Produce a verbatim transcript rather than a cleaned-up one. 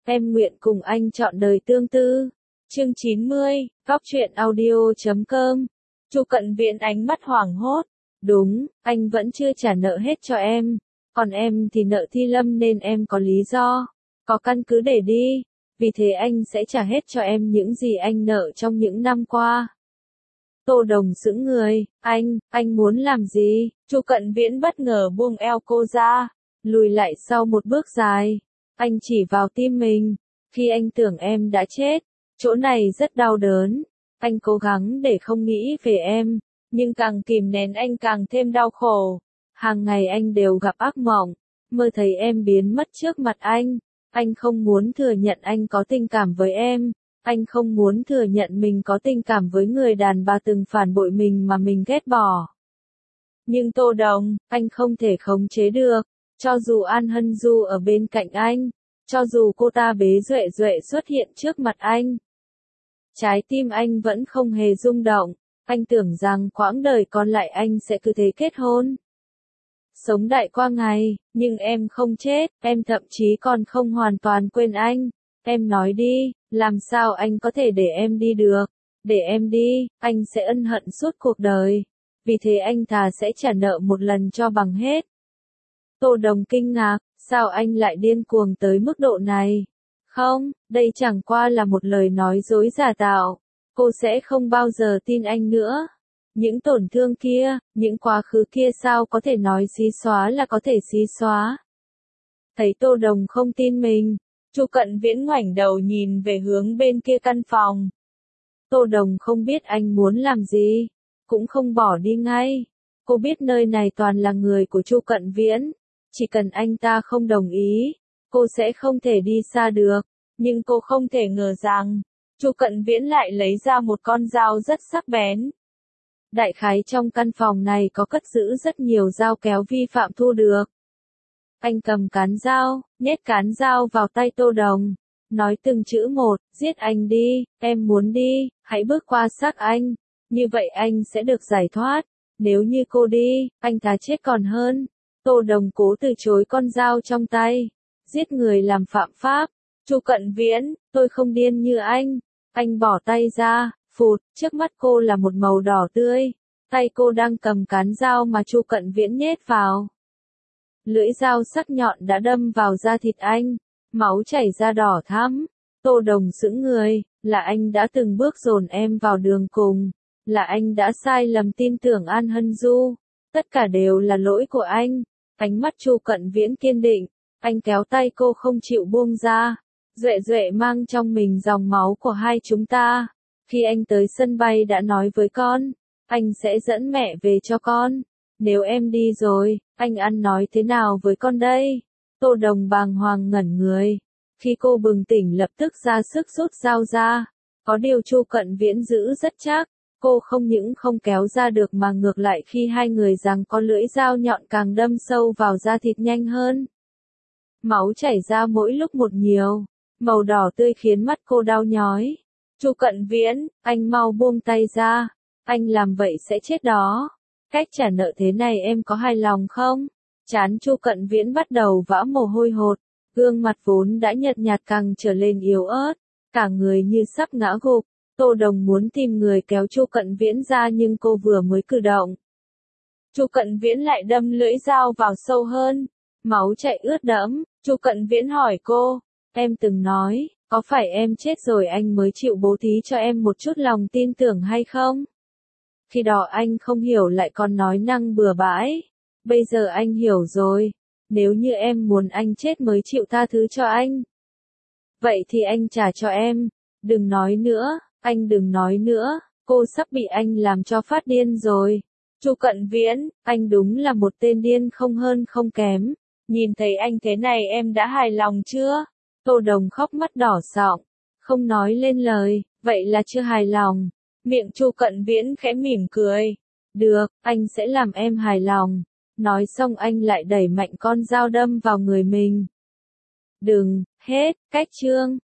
em nguyện cùng anh trọn đời tương tư. Chương chín mươi, Góc truyện audio chấm com. Chu Cận Viễn ánh mắt hoảng hốt. Đúng, anh vẫn chưa trả nợ hết cho em. Còn em thì nợ Thi Lâm nên em có lý do, có căn cứ để đi. Vì thế anh sẽ trả hết cho em những gì anh nợ trong những năm qua. Tô Đồng sững người, anh, anh muốn làm gì? Chu Cận Viễn bất ngờ buông eo cô ra, lùi lại sau một bước dài. Anh chỉ vào tim mình, khi anh tưởng em đã chết, chỗ này rất đau đớn. Anh cố gắng để không nghĩ về em, nhưng càng kìm nén anh càng thêm đau khổ. Hàng ngày anh đều gặp ác mộng, mơ thấy em biến mất trước mặt anh. Anh không muốn thừa nhận anh có tình cảm với em. Anh không muốn thừa nhận mình có tình cảm với người đàn bà từng phản bội mình mà mình ghét bỏ. Nhưng Tô Đồng, anh không thể khống chế được. Cho dù An Hân Du ở bên cạnh anh, cho dù cô ta bế duệ duệ xuất hiện trước mặt anh, trái tim anh vẫn không hề rung động. Anh tưởng rằng quãng đời còn lại anh sẽ cứ thế kết hôn, sống đại qua ngày, nhưng em không chết, em thậm chí còn không hoàn toàn quên anh. Em nói đi, làm sao anh có thể để em đi được? Để em đi, anh sẽ ân hận suốt cuộc đời. Vì thế anh thà sẽ trả nợ một lần cho bằng hết. Tô Đồng kinh ngạc, sao anh lại điên cuồng tới mức độ này? Không, đây chẳng qua là một lời nói dối giả tạo. Cô sẽ không bao giờ tin anh nữa. Những tổn thương kia, những quá khứ kia sao có thể nói xí xóa là có thể xí xóa. Thấy Tô Đồng không tin mình, Chu Cận Viễn ngoảnh đầu nhìn về hướng bên kia căn phòng. Tô Đồng không biết anh muốn làm gì, cũng không bỏ đi ngay. Cô biết nơi này toàn là người của Chu Cận Viễn, chỉ cần anh ta không đồng ý, cô sẽ không thể đi xa được. Nhưng cô không thể ngờ rằng, Chu Cận Viễn lại lấy ra một con dao rất sắc bén. Đại khái trong căn phòng này có cất giữ rất nhiều dao kéo vi phạm thu được. Anh cầm cán dao, nhét cán dao vào tay Tô Đồng, nói từng chữ một, giết anh đi, em muốn đi, hãy bước qua xác anh, như vậy anh sẽ được giải thoát. Nếu như cô đi, anh thà chết còn hơn. Tô Đồng cố từ chối con dao trong tay. Giết người làm phạm pháp. Chu Cận Viễn, tôi không điên như anh. Anh bỏ tay ra, phụt, trước mắt cô là một màu đỏ tươi. Tay cô đang cầm cán dao mà Chu Cận Viễn nhét vào. Lưỡi dao sắc nhọn đã đâm vào da thịt anh, máu chảy ra đỏ thắm. Tô Đồng sững người, là anh đã từng bước dồn em vào đường cùng, là anh đã sai lầm tin tưởng An Hân Du. Tất cả đều là lỗi của anh. Ánh mắt Chu Cận Viễn kiên định, anh kéo tay cô không chịu buông ra. Duệ Duệ mang trong mình dòng máu của hai chúng ta. Khi anh tới sân bay đã nói với con, anh sẽ dẫn mẹ về cho con. Nếu em đi rồi, anh ăn nói thế nào với con đây? Tô Đồng bàng hoàng ngẩn người. Khi cô bừng tỉnh lập tức ra sức rút dao ra. Có điều Chu Cận Viễn giữ rất chắc. Cô không những không kéo ra được mà ngược lại khi hai người giằng có lưỡi dao nhọn càng đâm sâu vào da thịt nhanh hơn. Máu chảy ra mỗi lúc một nhiều. Màu đỏ tươi khiến mắt cô đau nhói. Chu Cận Viễn, anh mau buông tay ra. Anh làm vậy sẽ chết đó. Cách trả nợ thế này em có hài lòng không? Trán Chu Cận Viễn bắt đầu vã mồ hôi hột. Gương mặt vốn đã nhợt nhạt càng trở lên yếu ớt. Cả người như sắp ngã gục. Tô Đồng muốn tìm người kéo Chu Cận Viễn ra nhưng cô vừa mới cử động. Chu Cận Viễn lại đâm lưỡi dao vào sâu hơn. Máu chảy ướt đẫm. Chu Cận Viễn hỏi cô. Em từng nói, có phải em chết rồi anh mới chịu bố thí cho em một chút lòng tin tưởng hay không? Khi đó anh không hiểu lại còn nói năng bừa bãi. Bây giờ anh hiểu rồi. Nếu như em muốn anh chết mới chịu tha thứ cho anh, vậy thì anh trả cho em. Đừng nói nữa, anh đừng nói nữa. Cô sắp bị anh làm cho phát điên rồi. Chu Cận Viễn, anh đúng là một tên điên không hơn không kém. Nhìn thấy anh thế này em đã hài lòng chưa? Tô Đồng khóc mắt đỏ sọng, không nói lên lời. Vậy là chưa hài lòng. Miệng Chu Cận Viễn khẽ mỉm cười. Được, anh sẽ làm em hài lòng. Nói xong anh lại đẩy mạnh con dao đâm vào người mình. Đừng, hết, cách chương.